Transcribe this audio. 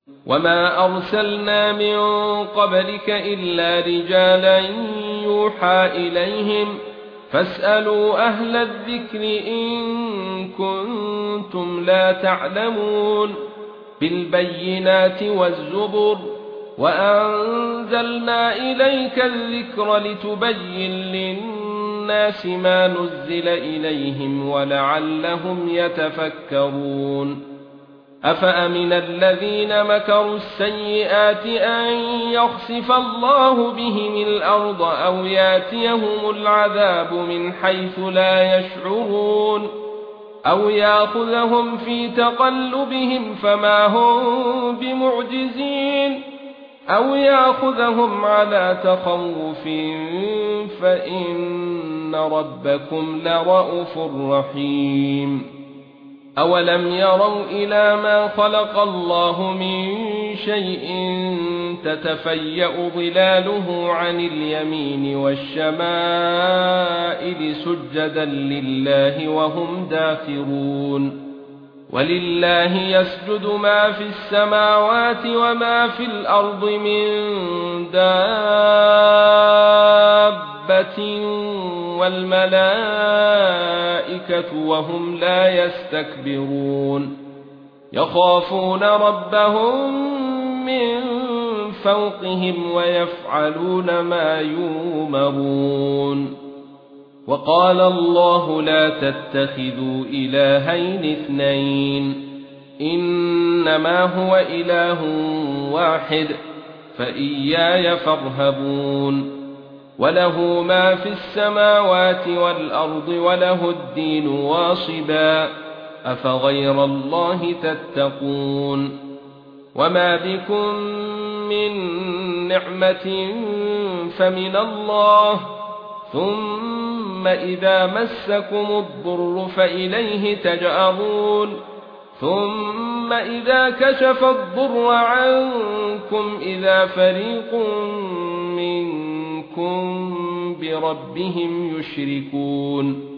وما أرسلنا من قبلك إلا رجالا يوحى إليهم فاسألوا أهل الذكر إن كنتم لا تعلمون بالبينات والزبر وأنزلنا إليك الذكر لتبين للناس ما نزل إليهم ولعلهم يتفكرون أفأمن الذين مكروا السيئات أن يخسف الله بهم الأرض أو ياتيهم العذاب من حيث لا يشعرون أو يأخذهم في تقلبهم فما هم بمعجزين أو يأخذهم على تخوف فإن ربكم لرءوف رحيم أولم يروا إلى ما خلق الله من شيء تتفيأ ظلاله عن اليمين والشمائل سجدا لله وهم داخرون ولله يسجد ما في السماوات وما في الأرض من دابة والملائكة وهم لا يستكبرون يخافون ربهم من فوقهم ويفعلون ما يؤمرون وقال الله لا تتخذوا إلهين اثنين إنما هو إله واحد فإياي فارهبون وله ما في السماوات والأرض وله الدين واصبا أفغير الله تتقون وما بكم من نعمة فمن الله ثم إذا مسكم الضر فإليه تجأرون ثم إذا كشف الضر عنكم إذا فريق منكم بربهم يشركون